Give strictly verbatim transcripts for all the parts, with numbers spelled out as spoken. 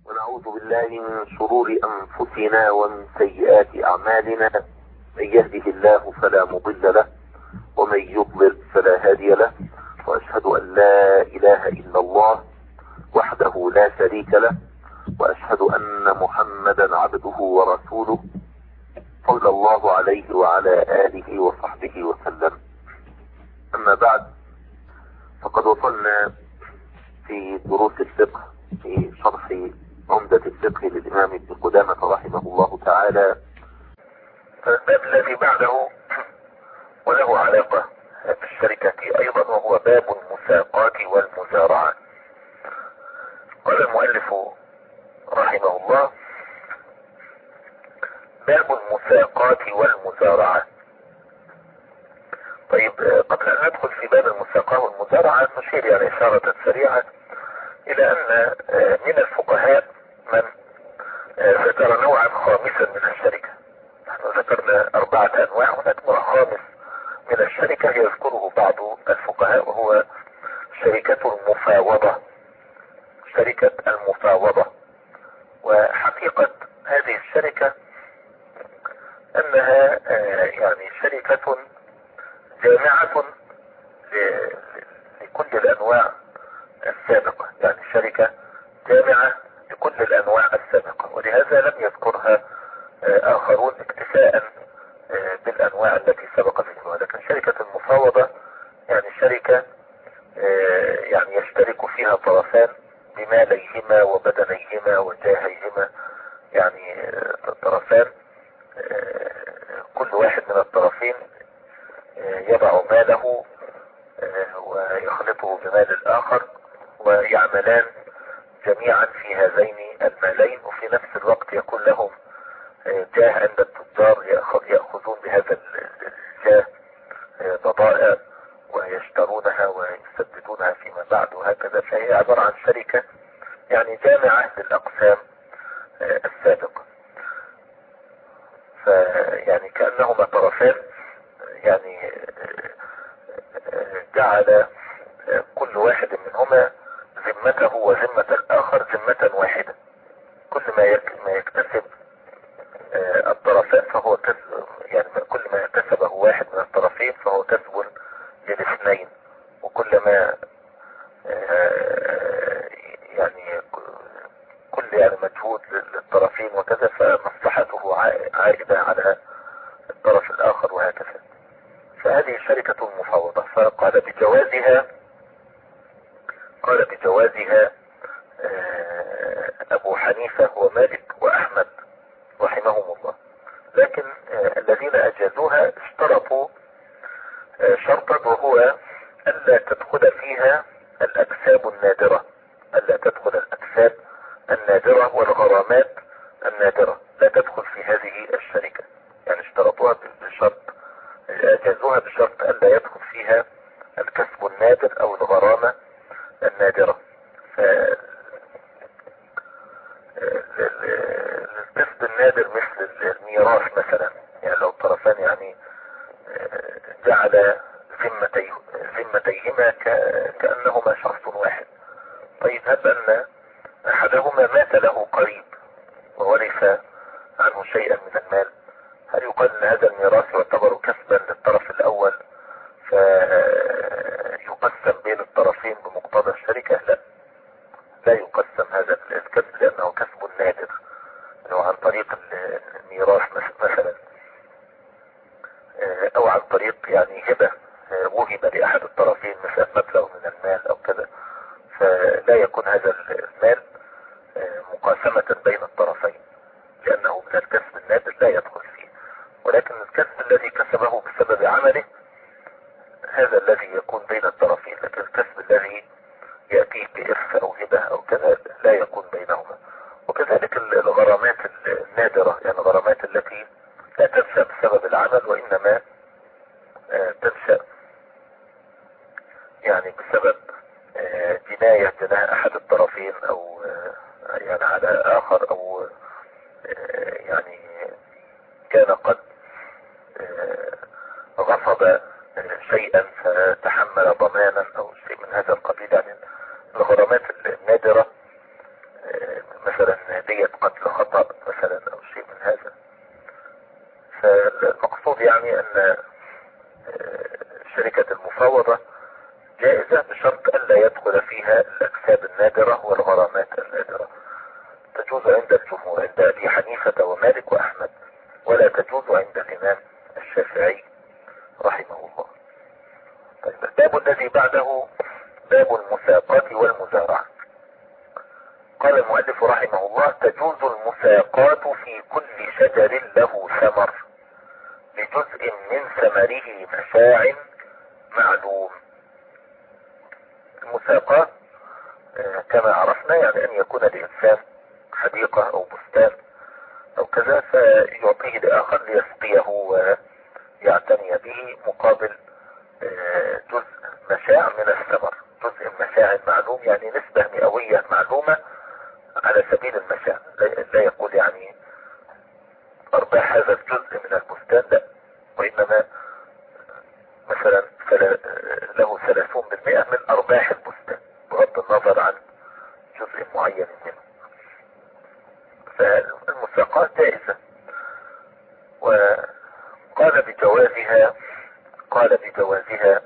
ونعوذ بالله من شرور أنفسنا ومن سيئات أعمالنا. من يهده الله فلا مضل له ومن يضلل فلا هادي له، وأشهد أن لا إله إلا الله وحده لا شريك له، وأشهد أن محمدا عبده ورسوله صلى الله عليه وعلى آله وصحبه وسلم. أما بعد، فقد وصلنا في دروس الفقه في شرح عمدة الفقه للإمام ابن قدامة رحمه الله تعالى، الباب الذي بعده وله علاقة بالشركة أيضا، وهو باب المساقات والمزارعة. قال المؤلف رحمه الله: باب المساقات والمزارعة. طيب، قبل أن ندخل في باب المساقات والمزارعة نشير يعني إشارة سريعة إلى أن من الفقهاء من ذكر نوعا خامسا من الشركة. نحن ذكرنا أربعة أنواع، هناك نوع خامس من الشركة يذكره بعض الفقهاء، وهو شركة المفاوضة. شركة المفاوضة، وحقيقة هذه الشركة أنها يعني شركة جامعة لكل الأنواع السابقة، يعني شركة جامعة لكل الأنواع السابقة، ولهذا لم يذكرها آخرون اكتفاء بالأنواع التي سبق ذكرها. لكن شركة المفاوضة يعني شركة يعني يشترك فيها طرفان بماليهما وبدنيهما وجاهيهما، يعني طرفان كل واحد من الطرفين يضع ماله ويخلطه بمال الآخر، ويعملان جميعا في هذين المالين، وفي نفس الوقت يكون لهم جاه عند التجار، يأخذون بهذا الجاه بضائع ويشترونها ويسددونها فيما بعد، وهكذا. فهي عبارة عن شركة يعني جامعة للأقسام السابقة، فيعني كأنهما طرفان، يعني جعل كل واحد منهما ذمته وذمة الآخر ذمة واحدة. كل ما ما يكتسب الطرفان فهو كسب، يعني كل ما كسبه واحد من الطرفين فهو كسب للاثنين، وكل ما يعني كل يعني مجهود للطرفين وكذا فمصلحته عائدة على الطرف الآخر، وهكذا. فهذه شركة المفاوضة. فقال بجوازها قال بجوازها أبو حنيفة ومالك وأحمد رحمهم الله. لكن الذين أجازوها اشترطوا شرطا، وهو ألا تدخل فيها الأكساب النادرة، ألا تدخل الأكساب النادرة والغرامات النادرة، لا تدخل في هذه الشركة. يعني اشترطوها بشرط، أجازوها بشرط ألا يدخل فيها الكسب النادر أو الغرامة النادرة. الكسب النادر مثل الميراث مثلا، يعني لو الطرفان يعني جعل ذمتي ذمتيهما كأنهما شخص واحد. طيب، هب أن أحدهما مات له قريب وورث عنه شيئا من المال، هل يقال أن هذا الميراث يعتبر كسبا للطرف الأول فيقسم بين الطرفين بمقتضى الشركة؟ لا، لا يقسم هذا الكسب، لأنه كسب نادر، لو عن طريق الميراث مثلا، أو عن طريق يعني هبة وهب لأحد الطرفين مثلا مبلغ من المال أو كذا، فلا يكون هذا المال مقاسمة بين الطرفين، لأنه من الكسب النادر لا يدخل فيه. ولكن الكسب الذي كسبه بسبب عمله هذا الذي يكون بين الطرفين، لكن الكسب الذي يأتيه بإرث أو هبة أو كذا لا يكون بينهما. وكذلك الغرامات النادرة، يعني الغرامات التي لا تنشأ بسبب العمل، وإنما تنشأ يعني بسبب جناية جناح أحد الطرفين، أو يعني على آخر، أو يعني كان قد غصب شيئا فتحمل ضمانا أو شيء من هذا القبيل. يعني الغرامات النادرة الغرامات النادرة. تجوز عند الجمهور، عند أبي حنيفة ومالك وأحمد، ولا تجوز عند الإمام الشافعي رحمه الله. طيب الباب الذي بعده باب المساقات والمزارعة. قال المؤلف رحمه الله: تجوز المساقات في كل شجر له ثمر بجزء من ثمره مشاع معلوم. المساقات كما عرفنا يعني ان يكون الانسان حديقة او بستان او كذا، فيعطيه لاخر ليسقيه ويعتني به مقابل جزء مشاع من الثمر. جزء مشاع معلوم يعني نسبة مئوية معلومة على سبيل المشاع، لا يقول يعني ارباح هذا الجزء من البستان، لا، وانما مثلا له ثلاثون بالمئة من ارباح البستان بغض النظر عن جزء معين منه. فالمساقات جائزة. وقال بجوازها قال بجوازها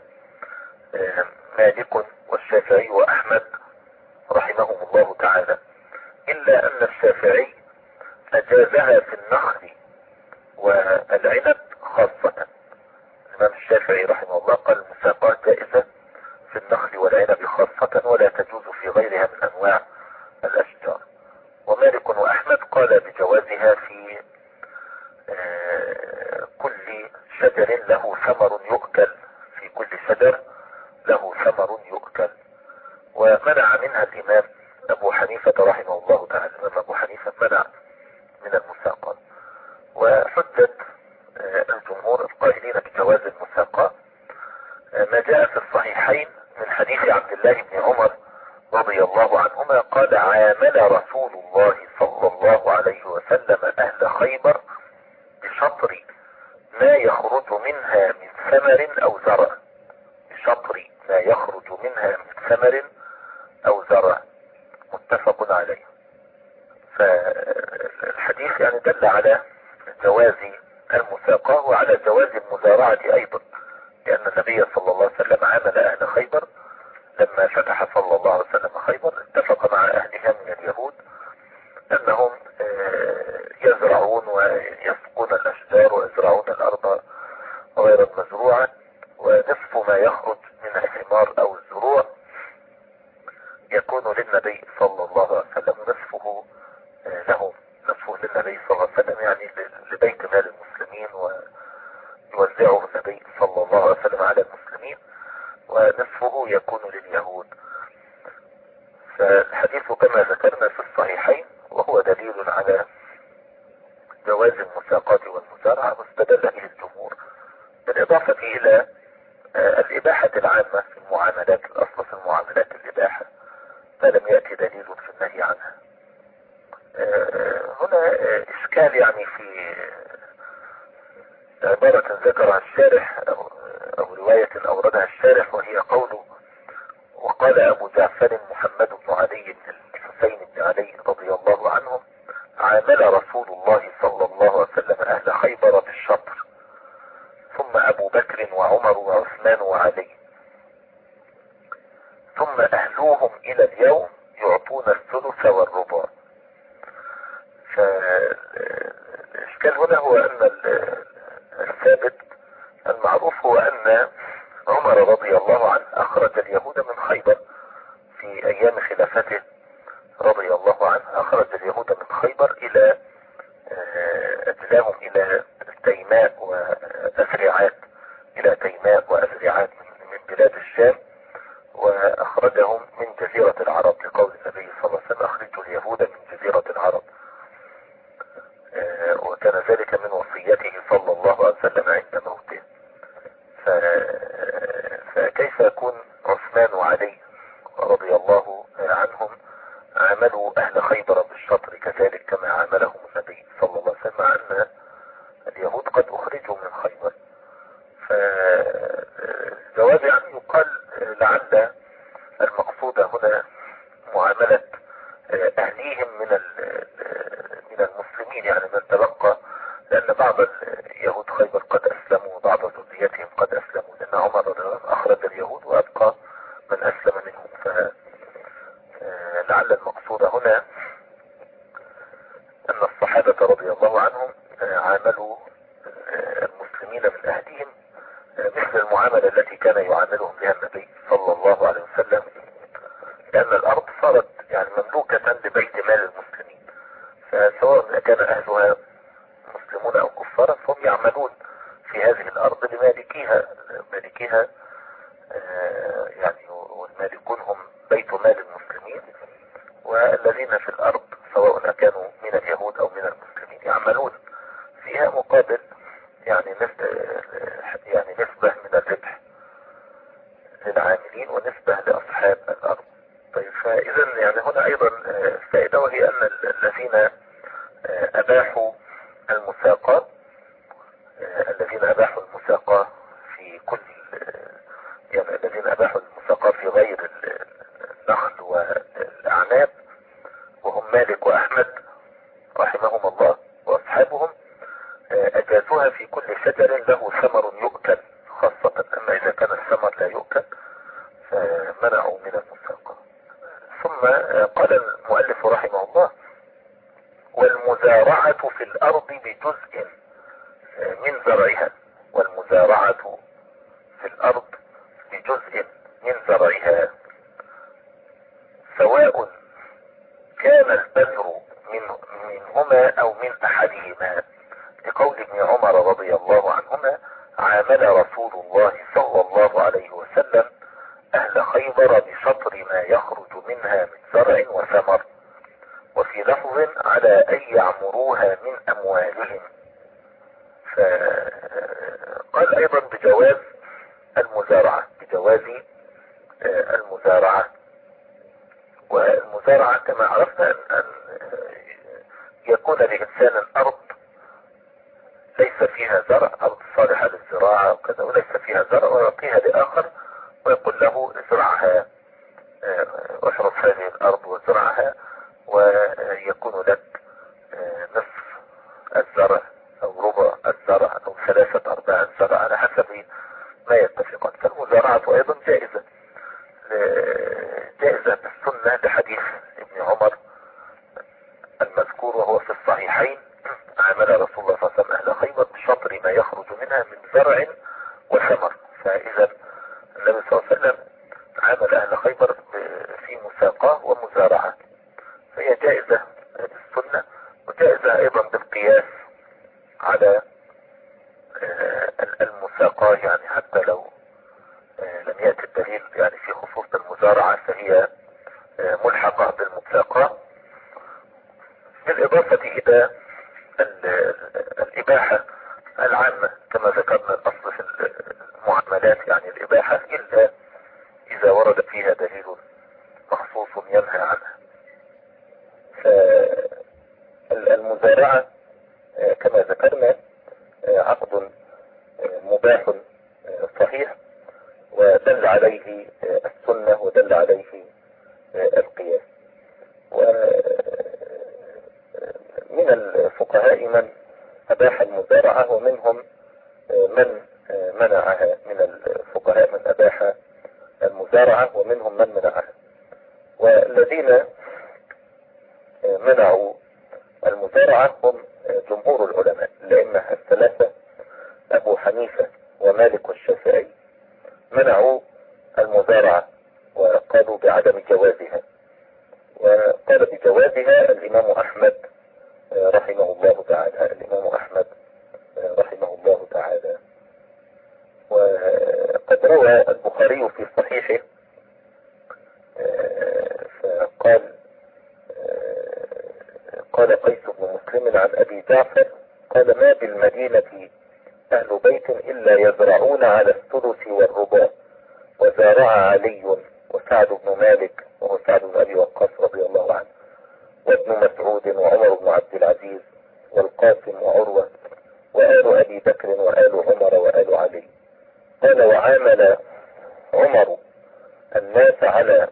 مالك والشافعي وأحمد رحمهم الله تعالى، إلا أن الشافعي أجازها في النخل والعنب خاصة. الإمام الشافعي رحمه الله قال المساقات جائزة في النخل والعنب خاصة، ولا تجوز في غيرها من أنواع الأشجار. ومالك وأحمد قال بجوازها في كل شجر له ثمر يؤكل، في كل شجر له ثمر يؤكل. ومنع منها الإمام أبو حنيفة رحمه الله تعالى. الإمام أبو حنيفة منع من المساقات. وحجة الجمهور القائلين بجواز المساقات ما جاء في الصحيحين من حديث عبد الله بن عمر رضي الله عنهما قال: عامل رسول الله صلى الله عليه وسلم أهل خيبر بشطر ما يخرج منها من ثمر أو زرع، بشطر ما يخرج منها من ثمر أو زرع، متفق عليه. فالحديث يعني دل على جواز المساقاه وعلى جواز المزارعة أيضا، لأن النبي صلى الله عليه وسلم عامل أهل خيبر لما فتح صلى الله عليه وسلم خيبر، اتفق مع أهلها من اليهود أنهم يزرعون ويسقون الأشجار ويزرعون الأرض غير المزروعة، ونصف ما يخرج من الثمار أو الزروع يكون للنبي صلى الله عليه وسلم، نصفه لهم، نصفه للنبي صلى الله عليه وسلم يعني لبيت مال المسلمين، ويوزعه النبي صلى الله عليه وسلم على المسلمين، ونصفه يكون لليهود. فالحديث كما ذكرنا في الصحيحين، وهو دليل على جواز المساقات والمزارعة، واستدل به الجمهور، بالإضافة إلى الإباحة العامة في المعاملات. الأصل في المعاملات الإباحة ما لم يأتي دليل في النهي عنها. هنا إشكال يعني في عبارة ذكرها الشارح أو, أو رواية أوردها الشارح، وهي قوله: وقال أبو جعفر محمد بن علي بن الحسين بن علي رضي الله عنهم: عامل رسول الله صلى الله عليه وسلم أهل خيبر بالشطر، ثم أبو بكر وعمر وعثمان وعلي، ثم أهلوهم إلى اليوم يعطون الثلث والربع. فالإشكال هنا هو أن الثابت المعروف هو أن عمر رضي الله عنه أخرج اليهود من خيبر في أيام خلافته رضي الله عنه، أخرج اليهود من خيبر إلى أجلاهم إلى تيماء وأسرعات، إلى تيماء وأسرعات من بلاد الشام، وأخرجهم من جزيرة العرب، لقول النبي صلى الله عليه وسلم: أخرجوا اليهود من جزيرة العرب. وكان ذلك من وصيته صلى الله عليه وسلم عند موته. فكيف يكون عثمان وعلي رضي الله عنهم عاملوا أهل خيبر بالشطر كذلك كما عاملهم النبي صلى الله عليه وسلم، مع أن اليهود قد أخرجوا من خيبر؟ فالجواب يعني يقال لعل المقصود هنا معاملة أهليهم من من المسلمين، يعني من تبقى، لأن بعض يهود خيبر قد أسلموا وبعض ذريتهم قد أسلموا، لأن عمر أخرج اليهود وأبقى من أسلم منهم. فلعل المقصود المقصود هنا ان الصحابة رضي الله عنهم عاملوا المسلمين من اهلهم مثل المعاملة التي كان يعاملهم بها النبي صلى الله عليه وسلم، لان الارض صارت يعني مملوكة لبيت مال المسلمين، فسواء كان اهلها مسلمون او كفارا فهم يعملون في هذه الارض لمالكيها مالكيها يعني، والمالكون هم بيت مال المسلمين، والذين في الارض سواء كانوا من اليهود او من المسلمين يعملون فيها مقابل يعني يعني نسبة من الربح للعاملين ونسبة لاصحاب الارض. طيب، فاذا يعني هنا ايضا فائدة، وهي ان الذين اباحوا المساقة الذين اباحوا المساقة في كل يعني الذين اباحوا المساقة في غير النخل والاعناب وهم مالك واحمد رحمهم الله واصحابهم، اجازوها في كل شجر له ثمر يؤكل خاصة، اما اذا كان الثمر لا يؤكل فمنعوا من المساقة. ثم قال المؤلف رحمه الله: والمزارعة في الارض بجزء من زرعها، والمزارعة في الارض بجزء من زرعها سواء كان البذر من منهما او من احدهما، لقول ابن عمر رضي الله عنهما: عامل رسول الله صلى الله عليه وسلم اهل خيبر بشطر ما يخرج منها من زرع وثمر، وفي لفظ على ان يعمروها من اموالهم. فقال ايضا بجواز المزارعة بجواز المزارعة والمزارعة كما عرفنا ان يكون لإنسان الارض ليس فيها زرع، ارض صالحة للزراعة وكذا، وليس فيها زرع ويعطيها لاخر ويقول له ازرعها، احرث هذه الارض وزرعها ويكون لك نصف الزرع او ربع الزرع او ثلاثة ارباع الزرع على حسب ما يتفقون. فالمزارعة ايضا جائزة جائزة بالسنة لحديث ابن عمر المذكور وهو في الصحيحين: عمل رسول الله صلى الله عليه وسلم اهل خيبر بشطر ما يخرج منها من زرع وثمر. فاذا النبي صلى الله عليه وسلم عمل اهل خيبر في مساقاه ومزارعة، فهي جائزة بالسنة وجائزة ايضا بالقياس على المساقاه، يعني حتى لو لم يأتي الدليل يعني في خصوص المزارعة فهي ملحقة بالمساقاه، بالإضافة إلى الإباحة العامة كما ذكرنا الأصل في المعاملات، يعني الإباحة إلا إذا ورد فيها دليل مخصوص ينهى عنها. فالمزارعة كما ذكرنا عقد مباح صحيح، ودل عليه السنة ودل عليه القياس. ومن الفقهاء من أباح المزارعة ومنهم من منعها، من الفقهاء من أباح المزارعة ومنهم من منعها. والذين منعوا المزارعة هم جمهور العلماء الأئمة الثلاثة أبو حنيفة ومالك والشافعي، منعوا المزارعة وقالوا بعدم جوازها، وقال بجوازها الإمام أحمد رحمه الله تعالى الإمام أحمد رحمه الله تعالى. وقد روى البخاري في صحيحه فقال قال قيس بن مسلم عن أبي جعفر قال: ما بالمدينة أهل بيت إلا يزرعون على الثلث والربع، وزارع علي وسعد بن مالك وهو سعد بن أبي وقاص رضي الله عنه، وابن مسعود وعمر بن عبد العزيز والقاسم وعروة وآل أبي بكر وآل عمر وآل علي. قال: وعامل عمر الناس على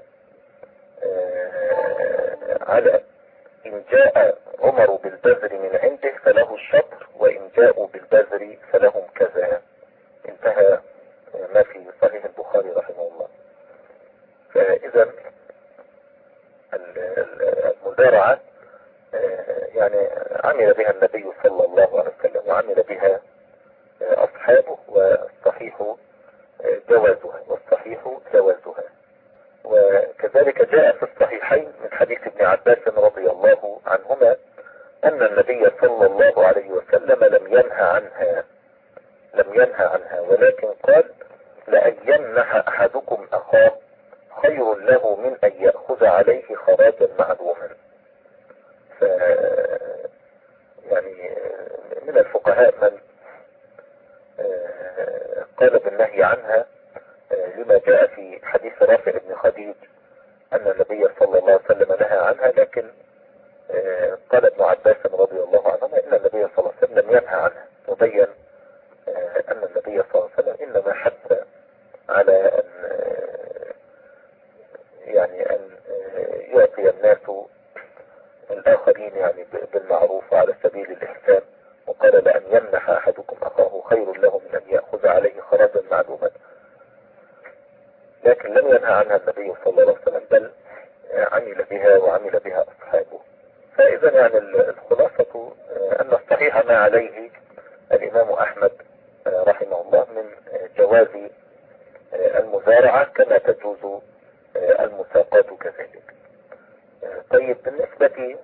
على إن جاء عمر بالبذر من عنده فله الشطر، وإن جاءوا بالبذر فلهم كذا. انتهى ما في صحيح البخاري رحمه الله. فإذا المزارعة يعني عمل بها النبي صلى الله عليه وسلم وعمل بها أصحابه، والصحيح جوازها والصحيح جوازها. وكذلك جاء في الصحيحين من حديث ابن عباس رضي الله عنهما أن النبي صلى الله عليه وسلم لم ينهى عنها لم ينهى عنها ولكن قال: لأن يمنح أحدكم أخاه خير له من أن يأخذ عليه خراجا معلوما. ف يعني من الفقهاء من قال بالنهي عنها لما جاء في حديث رافع بن خديج أن النبي صلى الله عليه وسلم نهى عنها، لكن قال ابن عباس رضي الله عنهما إن النبي صلى الله عليه وسلم لم ينهى عنها، وبين أن النبي صلى الله عليه وسلم إنما حث على أن يعني أن يعطي الناس الآخرين يعني بالمعروف وعلى سبيل الإحسان، وقال: لأن يمنح أحدكم أخاه خير له من أن يأخذ عليه خراجا معلوما، لكن لم ينهى عنها النبي صلى الله عليه وسلم، بل عمل بها وعمل بها أصحابه. فإذا يعني الخلاصة أن الصحيح ما عليه الإمام أحمد رحمه الله من جواز المزارعة كما تجوز المساقات كذلك. طيب، بالنسبة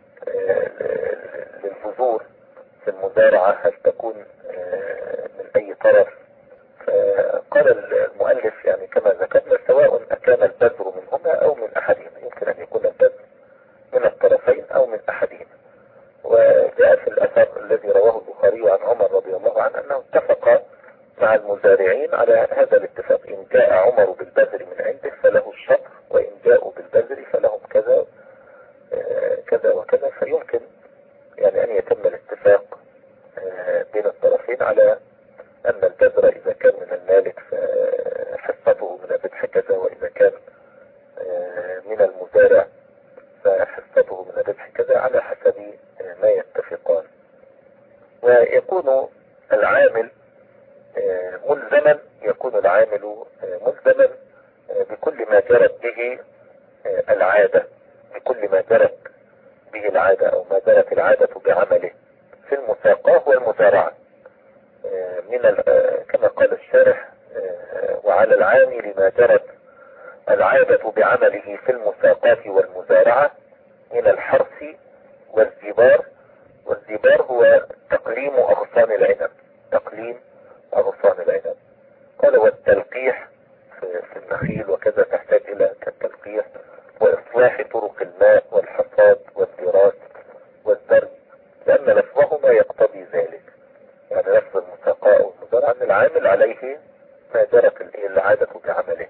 للبذور في المزارعة هل تكون من أي طرف؟ فقال المؤلف يعني كما ذكرنا: سواء أكان البذر منهما أو من أحدهما، يمكن أن يكون البذر من الطرفين أو من أحدهما. وجاء في الأثر الذي رواه البخاري عن عمر رضي الله عنه أنه اتفق مع المزارعين على هذا الاتفاق: إن جاء عمر بالبذر من عنده فله الشطر، وإن جاءوا بالبذر فلهم كذا كذا وكذا. فيمكن يعني أن يتم الاتفاق بين الطرفين على أن البذر إذا كان من المالك فحصته من الربح كذا، وإذا كان من المزارع فحصته من الربح كذا، على حسب ما يتفقان. ويكون العامل ملزما يكون العامل ملزما بكل ما جرت به العادة بكل ما جرت به العادة أو ما جرت العادة بعمله في المساقاه والمزارعة، من كما قال الشارح: وعلى العامل ما جرت العادة بعمله في المساقاه والمزارعة من الحرث والزبار. والزبار هو تقليم أغصان العنب تقليم أغصان العنب قال: والتلقيح في النخيل وكذا تحتاج إلى التلقيح، وإصلاح طرق الماء والحصاد والدراس والزرع، لأن لفظهما يقتضي ذلك. يعني لفظ المساقاة والمزارعة أن العامل عليه ما جرت العادة بعمله،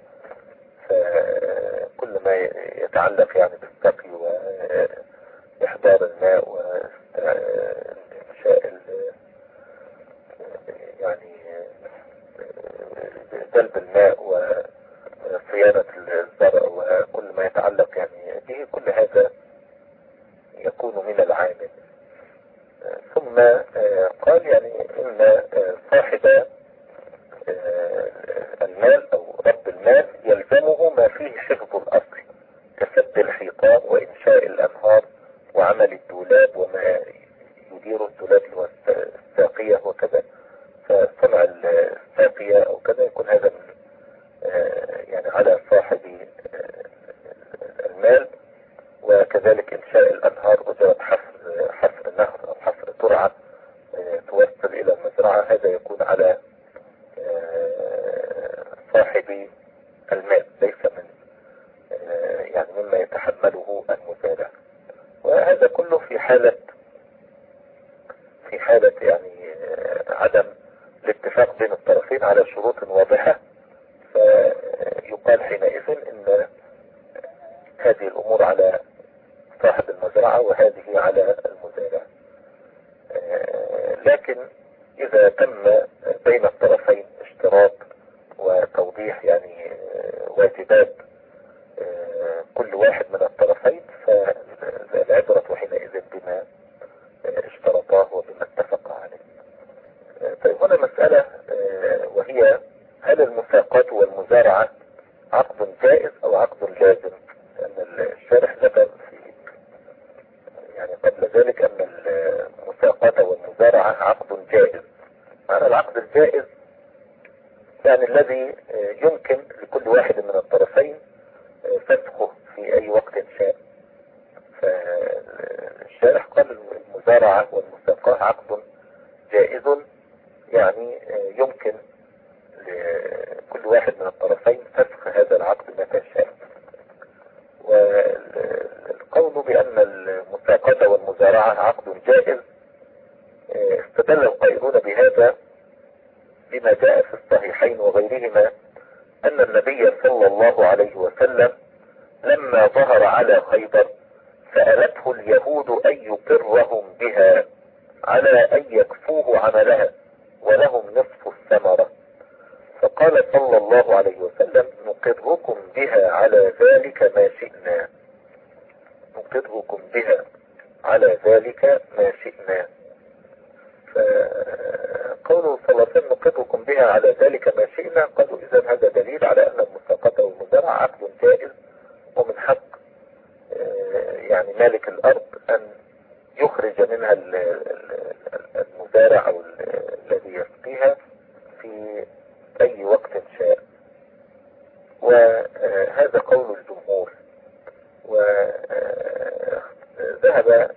فكل ما يتعلق يعني بالسقي وإحضار الماء وإنشاء يعني جلب الماء وصيانة الزرع وكل ما يتعلق يعني به، كل هذا يكون من العامل. ثم قال يعني إن صاحب المال أو رب المال يلزمه ما فيه حفظ الأصل كسد الحيطان وإنشاء الأنهار وعمل الدولاب وما يدير الدولاب والساقية وكذا. فصنع الساقية أو كذا يكون هذا من يعني على صاحب المال، وكذلك إنشاء الأنهار أجرة حفر حفر نهر أو حفر ترعة توصل إلى المزرعة، هذا يكون على صاحب المال، ليس من يعني مما يتحمله المزارع. وهذا كله في حالة في حالة يعني عدم الاتفاق بين الطرفين على شروط واضحة، فيقال حينئذ ان هذه الامور على صاحب المزرعة وهذه على المزارع. لكن اذا تم بين الطرفين اشتراط وتوضيح يعني واجبات كل واحد من الطرفين، فالعبرة حينئذ بما اشترطاه وبما اتفق عليه. طيب، هنا مسألة وهي: هل المساقات والمزارعة عقد جائز او عقد لازم؟ لأن الشارح ذكر يعني قبل ذلك أن المساقطة والمزارعة عقد جائز. معنى العقد الجائز يعني الذي يمكن لكل واحد من الطرفين فسخه في أي وقت شاء. فالشارح قال المزارعة والمساقاة عقد جائز، يعني يمكن لكل واحد من الطرفين فسخ هذا العقد متى شاء. والقول بأن المساقطة والمزارعة عقد جائز استدل القائلون بهذا بما جاء في الصحيحين وغيرهما أن النبي صلى الله عليه وسلم لما ظهر على خيبر سألته اليهود أن يقرهم بها على أن يكفوه عملها ولهم نصف الثمرة، فقال صلى الله عليه وسلم نقركم بها على ذلك ما شئنا، نقركم بها على ذلك ما شئنا. فقوله صلى الله عليه وسلم نقركم بها على ذلك ما شئنا، قالوا إذن هذا دليل على أن المساقطة والمزارعة عقد جائز، ومن حق يعني مالك الأرض أن يخرج منها المزارع أو الذي يسقيها في أي وقت شاء. وهذا قول الجمهور. وذهب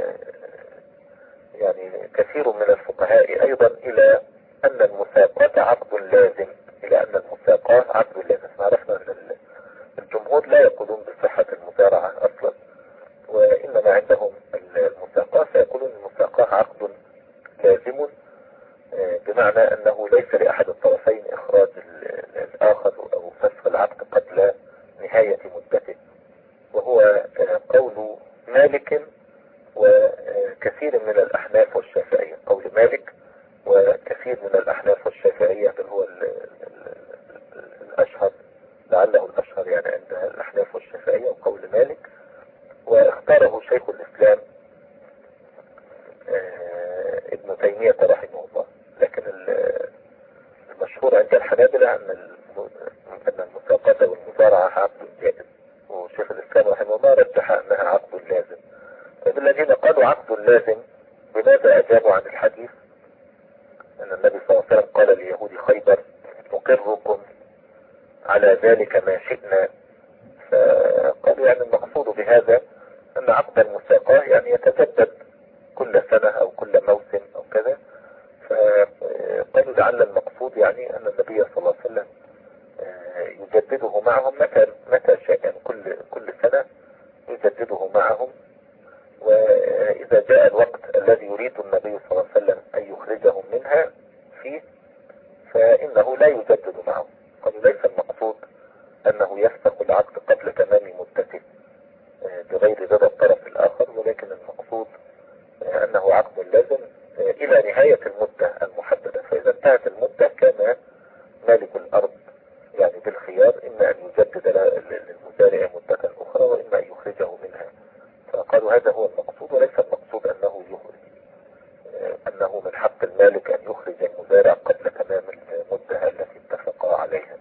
يعني كثير من الفقهاء أيضا إلى أن المساقاة عقد لازم، إلى أن المساقاة عقد لازم. عرفنا أن الجمهور لا يقولون بصحة المزارعة أصلا، وإنما عندهم المساقاة فيقولون المساقاة عقد لازم، بمعنى أنه ليس لأحد الطرفين إخراج الآخر أو فسخ العقد قبل نهاية مدته. وهو قول مالك وكثير من الأحناف والشافعية، قول مالك وكثير من الأحناف والشافعية بل هو الأشهر، لعله الأشهر يعني عند الأحناف والشافعية وقول مالك، واختاره شيخ الإسلام ابن تيمية رحمه الله. لكن المشهور عند الحنابلة أن المساقطة والمزارعة عقد جائز، وشيخ الإسلام رحمه الله رجح أنها عقد لازم. فالذين قالوا عقد لازم بماذا أجابوا عن الحديث أن النبي صلى الله عليه وسلم قال ليهود خيبر نقركم على ذلك ما شئنا؟ فقالوا يعني المقصود بهذا أن عقد المساقاة يعني يتجدد كل سنة أو كل موسم أو كذا. فقالوا لعل المقصود يعني أن النبي صلى الله عليه وسلم يجدده معهم متى متى شاء، يعني كل كل سنة يجدده معهم. وإذا جاء الوقت الذي يريد النبي صلى الله عليه وسلم أن يخرجهم منها فيه فإنه لا يجدد معهم. قالوا ليس المقصود أنه يفسخ العقد قبل تمام مدته بغير رضا الطرف الآخر، ولكن المقصود أنه عقد لازم إلى نهاية المدة المحددة. فإذا انتهت المدة كان مالك الأرض يعني بالخيار إما أن يجدد للمزارع مدة أخرى وإما أن يخرجه منها. فقالوا هذا هو المقصود، وليس المقصود أنه يخرج أنه من حق المالك أن يخرج المزارع قبل تمام المدة التي اتفقا عليها.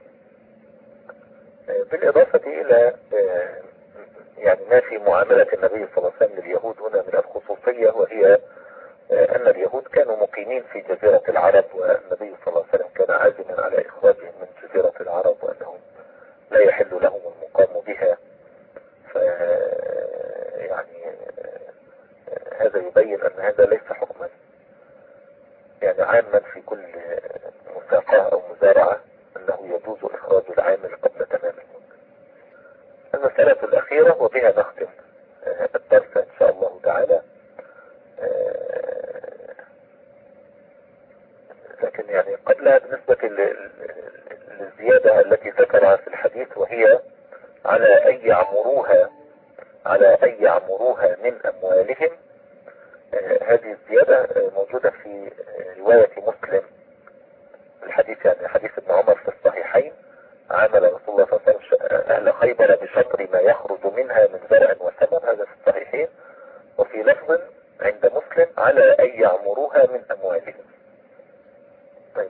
بالإضافة إلى يعني ما في معاملة النبي صلى الله عليه وسلم لليهود هنا من الخصوصية، وهي أن اليهود كانوا مقيمين في جزيرة العرب، والنبي صلى الله عليه وسلم كان عازما على إخراجهم من جزيرة العرب وأنهم لا يحل لهم المقام بها. ف يعني هذا يبين أن هذا ليس حكما يعني عاما في كل مساقاة أو مزارعة أنه يجوز إخراج العامل قبل تمام المدة. المسألة الأخيرة وبها نختم الدرس إن شاء الله تعالى، لكن يعني قبلها بالنسبة للزيادة التي ذكرها في الحديث، وهي على أن يعمروها على أن يعمروها من أموالهم. هذه الزيادة موجودة في رواية مسلم الحديث، يعني حديث ابن عمر في الصحيحين، عامل رسول الله صلى الله عليه وسلم أهل خيبر بشطر ما يخرج منها من زرع وثمر، هذا في الصحيحين. وفي لفظ عند مسلم على أن يعمروها من أموالهم. طيب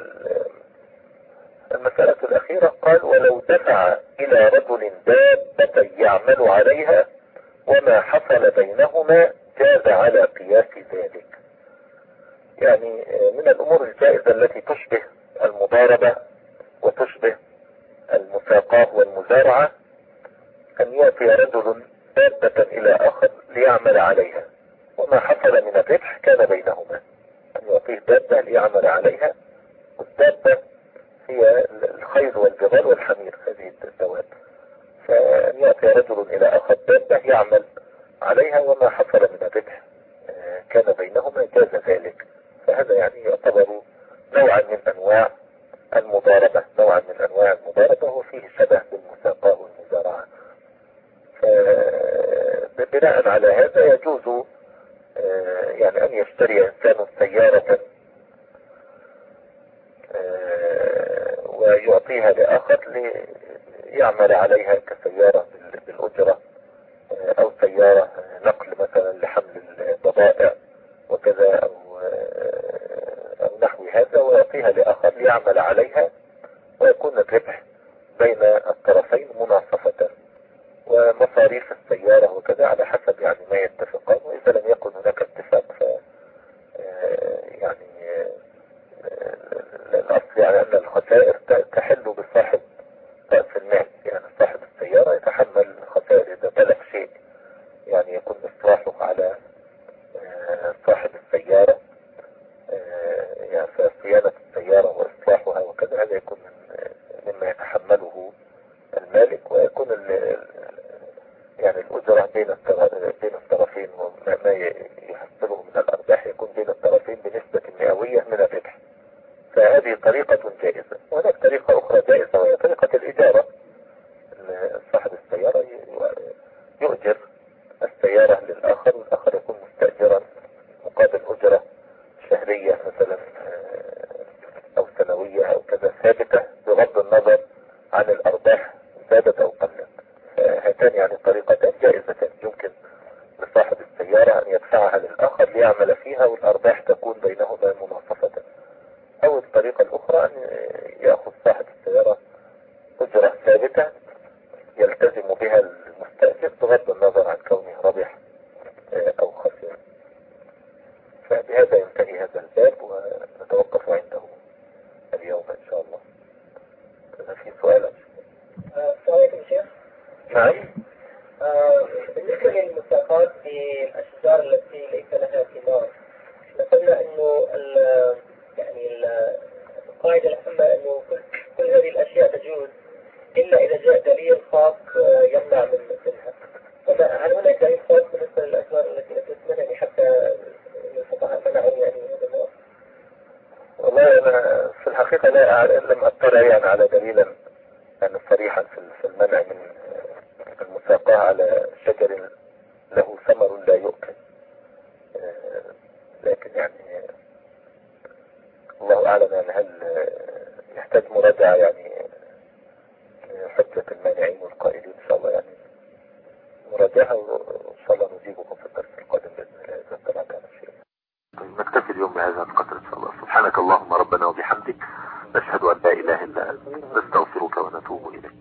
المسألة الأخيرة قال ولو دفع إلى رجل دابة يعمل عليها وما حصل بينهما جاز على قياس ذلك. يعني من الأمور الجائزة التي تشبه المضاربة وتشبه المساقاة والمزارعة أن يأتي رجل دابة إلى آخر ليعمل عليها، وما حصل من الربح كان بينهما. أن يعطيه دابة ليعمل عليها، والدابة هي الخيل والبغال والحمير، هذه الدواب. فأن يأتي رجل إلى آخر دابة يعمل عليها وما حصل من الربح كان بينهما جاز ذلك. فهذا يعني يعتبر نوعا من أنواع المضاربة، نوعا من أنواع المضاربة وفيه شبه بالمساقاة والمزارعة. فبناء على هذا يجوز يعني أن يشتري إنسان سيارة ويعطيها لآخر ليعمل عليها كسيارة بالأجرة، أو سيارة نقل مثلا لحمل البضائع وكذا، أو أو نحو هذا، ويعطيها لآخر ليعمل عليها، ويكون الربح بين الطرفين مناصفة، ومصاريف السيارة وكذا على حسب يعني ما يتفقان. وإذا لم يكن هناك اتفاق ف يعني الأصل يعني أن الخسائر تحل بصاحب رأس المال. يعني صاحب السيارة يتحمل الخسائر إذا بلغ شيء يعني يكون إصلاحه على صاحب السيارة، يعني صيانة السيارة وإصلاحها وكذا، هذا يكون مما يتحمله المالك، ويكون يعني الأجرة بين بين الطرفين، وما يحصله من الأرباح يكون بين الطرفين بنسبة مئوية من الربح. فهذه طريقة جائزة. وهناك طريقة أخرى جائزة وهي طريقة الإجارة. صاحب السيارة يؤجر السيارة للآخر، والآخر يكون مستأجرا مقابل أجرة شهرية مثلا أو سنوية أو كذا ثابتة بغض النظر عن الأرباح زادت أو قلت. هاتان يعني طريقتان جائزتان، يمكن لصاحب السيارة أن يدفعها للآخر ليعمل فيها والأرباح تكون بينهما مناصفة، أو الطريقة الأخرى أن يأخذ صاحب السيارة أجرة ثابتة يلتزم بها المستأجر بغض النظر عن كونه ربح أو خسر. فبهذا ينتهي هذا الباب ونتوقف عنده اليوم إن شاء الله. هذا في سؤال. السلام عليكم شيخ. نعم. آه بالنسبة للمساقات في الأشجار التي ليس لها ثمار، قلنا إنه يعني القاعدة العامة إنه كل, كل هذه الأشياء تجوز إلا إذا جاء دليل خاص يمنع من مثلها. هل هناك دليل خاص بالنسبة للأشجار التي لا تثمر حتى الفقهاء منعوا يعني هذا النوع؟ والله أنا في الحقيقة لا لم أطلع يعني على دليلا يعني صريحا في المنع من المساقاة على شجر له ثمر لا يؤكل، لكن يعني الله أعلم يعني هل يحتاج مراجعة يعني حجة المانعين والقائلين إن شاء الله، يعني مراجعة وإن شاء الله نجيبكم في الدرس القادم بإذن الله إذا طلعت على شيء. نكتفي اليوم بهذا القدر إن شاء الله. سبحانك اللهم ربنا وبحمدك، نشهد أن لا إله إلا أنت، نستغفرك ونتوب إليك.